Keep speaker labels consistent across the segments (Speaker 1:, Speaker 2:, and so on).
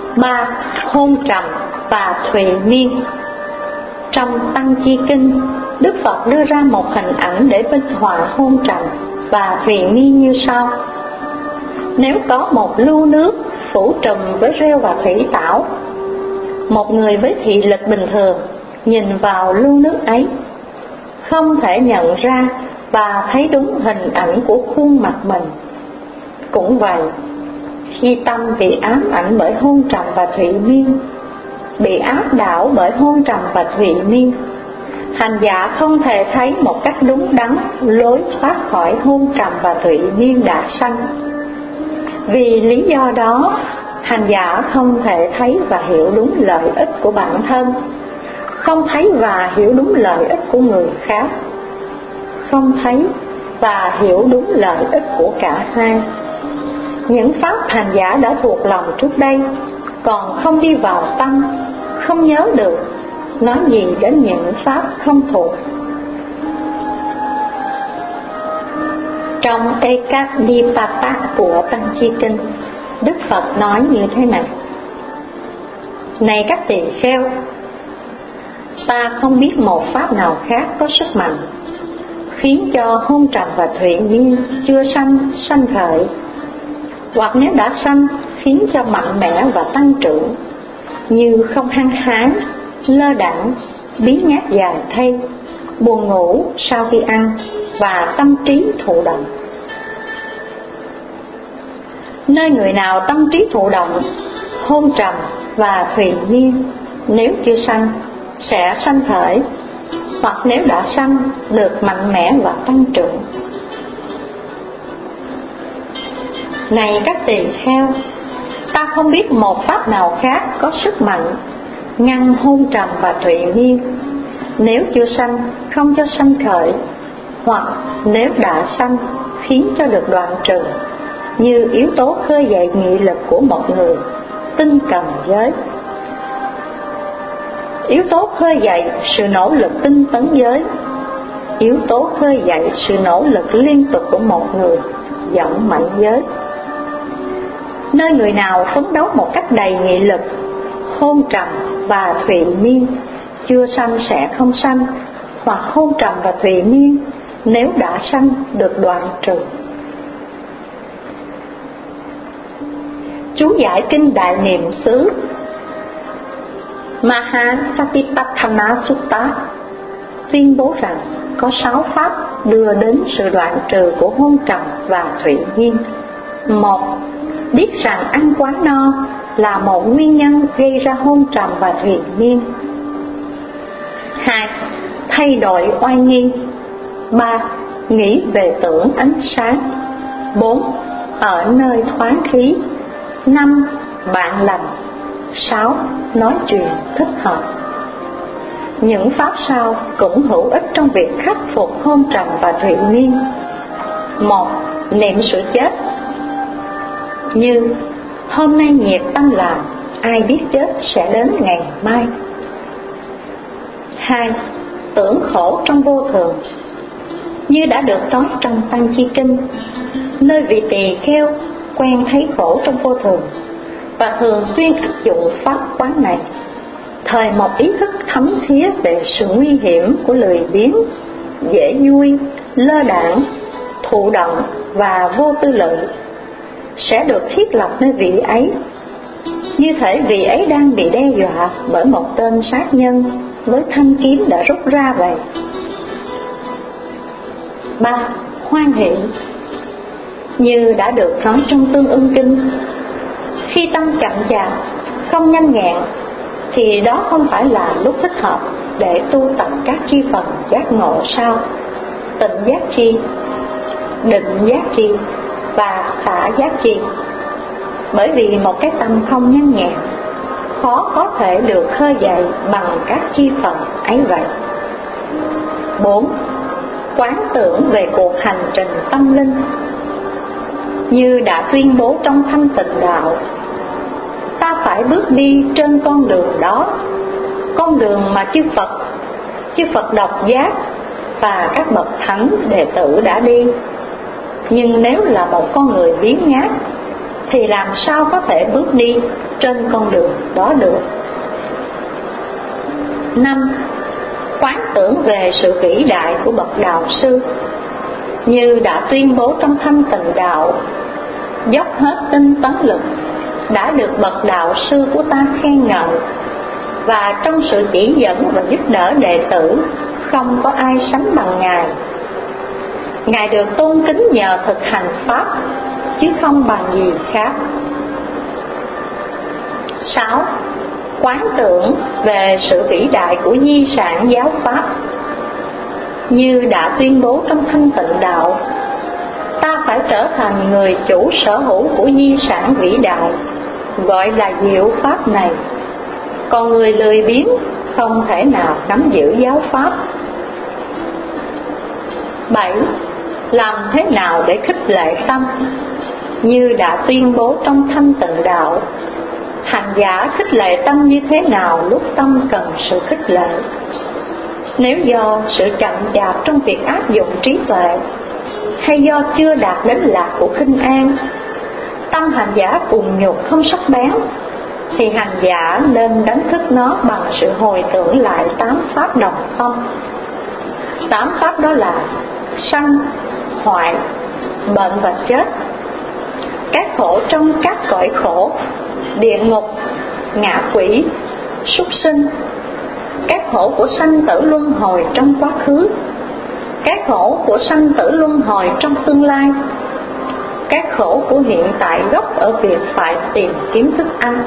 Speaker 1: 3. Hôn trầm và thụy miên. Trong Tăng Chi Kinh, Đức Phật đưa ra một hình ảnh để minh họa hôn trầm và thụy miên như sau. Nếu có một lưu nước phủ trùm với rêu và thủy tảo, một người với thị lực bình thường nhìn vào lưu nước ấy không thể nhận ra và thấy đúng hình ảnh của khuôn mặt mình. Cũng vậy, khi tâm bị ám ảnh bởi hôn trầm và thụy miên, bị áp đảo bởi hôn trầm và thụy miên, hành giả không thể thấy một cách đúng đắn lối thoát khỏi hôn trầm và thụy miên đã sanh. Vì lý do đó, hành giả không thể thấy và hiểu đúng lợi ích của bản thân, không thấy và hiểu đúng lợi ích của người khác, không thấy và hiểu đúng lợi ích của cả hai. Những pháp hành giả đã thuộc lòng trước đây còn không đi vào tâm, không nhớ được, nói gì đến những pháp không thuộc. Trong Ekadipata của Tăng Chi Kinh, Đức Phật nói như thế này: Này các tỳ kheo, ta không biết một pháp nào khác có sức mạnh khiến cho hôn trầm và thụy miên chưa sanh khởi, hoặc nếu đã sanh khiến cho mạnh mẽ và tăng trưởng, như không hăng hái, lơ đãng, biến nhát dài thay, buồn ngủ sau khi ăn và tâm trí thụ động. Nơi người nào tâm trí thụ động, hôn trầm và thụy miên nếu chưa sanh sẽ sanh khởi, hoặc nếu đã sanh được mạnh mẽ và tăng trưởng. Này các tỳ kheo, ta không biết một pháp nào khác có sức mạnh ngăn hôn trầm và thụy miên nếu chưa sanh không cho sanh khởi, hoặc nếu đã sanh khiến cho được đoạn trừ, như yếu tố khơi dậy nghị lực của một người tinh cần giới, yếu tố khơi dậy sự nỗ lực tinh tấn giới, yếu tố khơi dậy sự nỗ lực liên tục của một người vọng mạnh giới. Nơi người nào phấn đấu một cách đầy nghị lực, hôn trầm và thụy miên chưa sanh sẽ không sanh, hoặc hôn trầm và thụy miên nếu đã sanh được đoạn trừ. Chú giải kinh Đại Niệm xứ Mahasatipatthana Sutta tuyên bố rằng có 6 pháp đưa đến sự đoạn trừ của hôn trầm và thụy miên. 1. Biết rằng ăn quá no là một nguyên nhân gây ra hôn trầm và thụy miên. 2. Thay đổi oai nghi. 3. Nghĩ về tưởng ánh sáng. 4. Ở nơi thoáng khí. 5. Bạn lành. 6. Nói chuyện thích hợp. Những pháp sau cũng hữu ích trong việc khắc phục hôn trầm và thụy miên. 1. Niệm sự chết, như hôm nay nghiệp tâm làm, ai biết chết sẽ đến ngày mai. 2. Tưởng khổ trong vô thường, như đã được nói trong Tăng Chi Kinh, nơi vị tỳ kheo quen thấy khổ trong vô thường và thường xuyên áp dụng pháp quán này, thời một ý thức thấm thía về sự nguy hiểm của lười biếng, dễ vui, lơ đãng, thụ động và vô tư lợi sẽ được thiết lập nơi vị ấy, như thể vị ấy đang bị đe dọa bởi một tên sát nhân với thanh kiếm đã rút ra vậy. 3. Hoan hỷ, như đã được nói trong Tương Ưng Kinh, khi tâm chậm chạp, không nhanh nhẹn, thì đó không phải là lúc thích hợp để tu tập các chi phần giác ngộ sau tịnh giác chi, định giác chi và xả giác chi, bởi vì một cái tâm không nhanh nhẹn khó có thể được khơi dậy bằng các chi phần ấy vậy. 4. Quán tưởng về cuộc hành trình tâm linh, như đã tuyên bố trong Thanh Tịnh Đạo, ta phải bước đi trên con đường đó, con đường mà chư Phật độc giác và các bậc thánh đệ tử đã đi. Nhưng nếu là một con người biếng nhác thì làm sao có thể bước đi trên con đường đó được. 5. Quán tưởng về sự vĩ đại của bậc đạo sư, như đã tuyên bố trong Thanh Tịnh Đạo: dốc hết tinh tấn lực, đã được bậc đạo sư của ta khen ngợi, và trong sự chỉ dẫn và giúp đỡ đệ tử không có ai sánh bằng Ngài. Ngài được tôn kính nhờ thực hành Pháp, chứ không bằng gì khác. 6. Quán tưởng về sự vĩ đại của di sản giáo Pháp, như đã tuyên bố trong Thanh Tịnh Đạo: ta phải trở thành người chủ sở hữu của di sản vĩ đại, gọi là diệu Pháp này. Còn người lười biếng không thể nào nắm giữ giáo Pháp. 7. Làm thế nào để khích lệ tâm, như đã tuyên bố trong Thanh Tịnh Đạo: hành giả khích lệ tâm như thế nào lúc tâm cần sự khích lệ. Nếu do sự chậm chạp trong việc áp dụng trí tuệ, hay do chưa đạt đến lạc của khinh an, tâm hành giả cùng nhục không sắc bén, thì hành giả nên đánh thức nó bằng sự hồi tưởng lại 8 pháp đồng tâm. 8 pháp đó là sanh, hoại, bệnh và chết, các khổ trong các cõi khổ, địa ngục, ngạ quỷ, súc sinh, các khổ của sanh tử luân hồi trong quá khứ, các khổ của sanh tử luân hồi trong tương lai, các khổ của hiện tại gốc ở việc phải tìm kiếm thức ăn.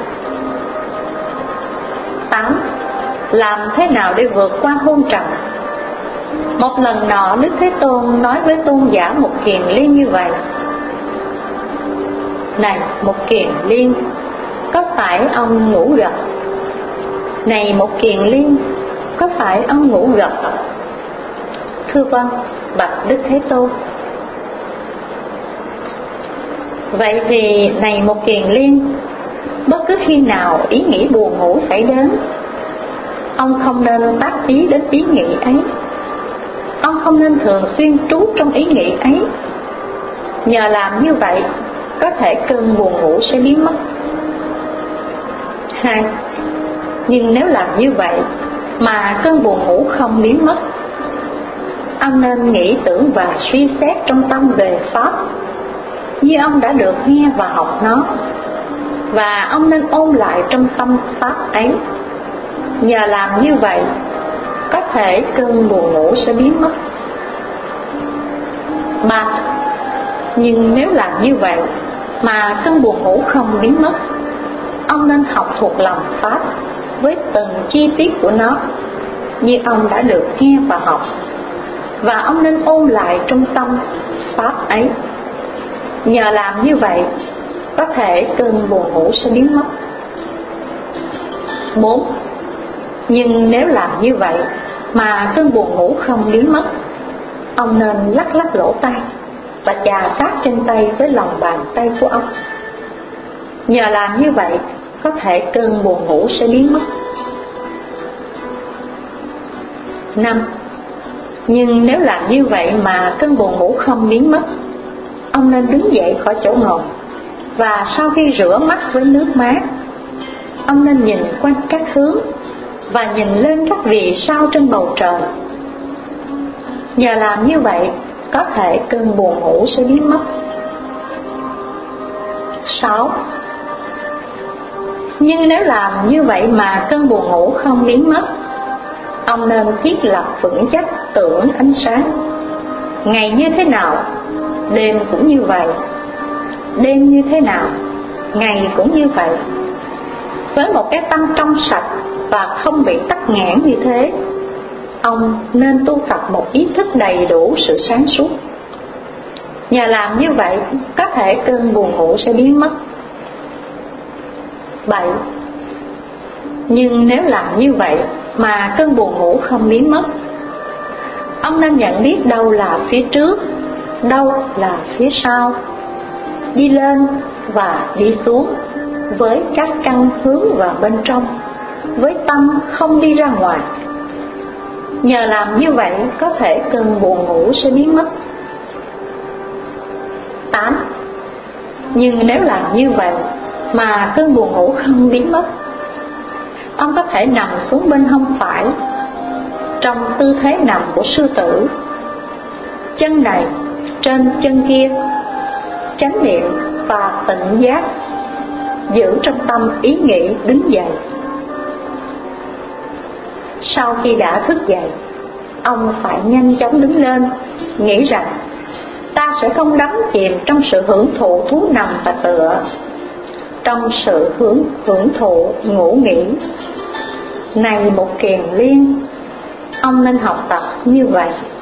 Speaker 1: 8. Làm thế nào để vượt qua hôn trầm. Một lần nọ, Đức Thế Tôn nói với tôn giả Mục Kiền Liên như vậy: này Mục Kiền Liên, có phải ông ngủ gật? Này Mục Kiền Liên, có phải ông ngủ gật? Thưa vâng, bạch Đức Thế Tôn. Vậy thì này Mục Kiền Liên, bất cứ khi nào ý nghĩ buồn ngủ xảy đến, ông không nên tác ý đến ý nghĩ ấy. Ông không nên thường xuyên trú trong ý nghĩ ấy. Nhờ làm như vậy, có thể cơn buồn ngủ sẽ biến mất. 2. Nhưng nếu làm như vậy mà cơn buồn ngủ không biến mất, ông nên nghĩ tưởng và suy xét trong tâm về Pháp, như ông đã được nghe và học nó, và ông nên ôn lại trong tâm Pháp ấy. Nhờ làm như vậy, có thể cơn buồn ngủ sẽ biến mất. 3. Nhưng nếu làm như vậy mà cơn buồn ngủ không biến mất, ông nên học thuộc lòng Pháp với từng chi tiết của nó, như ông đã được nghe và học, và ông nên ôn lại trong tâm Pháp ấy. Nhờ làm như vậy, có thể cơn buồn ngủ sẽ biến mất. 4. Nhưng nếu làm như vậy mà cơn buồn ngủ không biến mất, ông nên lắc lắc lỗ tai và chà sát trên tay với lòng bàn tay của ông. Nhờ làm như vậy, có thể cơn buồn ngủ sẽ biến mất. 5. Nhưng nếu làm như vậy mà cơn buồn ngủ không biến mất, ông nên đứng dậy khỏi chỗ ngồi, và sau khi rửa mắt với nước mát, ông nên nhìn quanh các hướng và nhìn lên các vì sao trên bầu trời. Nhờ làm như vậy, có thể cơn buồn ngủ sẽ biến mất. 6. Nhưng nếu làm như vậy mà cơn buồn ngủ không biến mất, ông nên thiết lập vững chắc tưởng ánh sáng. Ngày như thế nào, đêm cũng như vậy. Đêm như thế nào, ngày cũng như vậy. Với một cái tâm trong sạch và không bị tắc nghẽn như thế, ông nên tu tập một ý thức đầy đủ sự sáng suốt. Nhờ làm như vậy, có thể cơn buồn ngủ sẽ biến mất. 7. Nhưng nếu làm như vậy mà cơn buồn ngủ không biến mất, ông nên nhận biết đâu là phía trước, đâu là phía sau, đi lên và đi xuống với các căn hướng vào bên trong, với tâm không đi ra ngoài. Nhờ làm như vậy, có thể cơn buồn ngủ sẽ biến mất. 8. Nhưng nếu làm như vậy mà cơn buồn ngủ không biến mất, ông có thể nằm xuống bên hông phải trong tư thế nằm của sư tử, chân này trên chân kia, chánh niệm và tỉnh giác, giữ trong tâm ý nghĩ đứng dậy. Sau khi đã thức dậy, ông phải nhanh chóng đứng lên, nghĩ rằng ta sẽ không đắm chìm trong sự hưởng thụ thú nằm và tựa, trong sự hưởng thụ ngủ nghỉ. Này một kiền liên, ông nên học tập như vậy.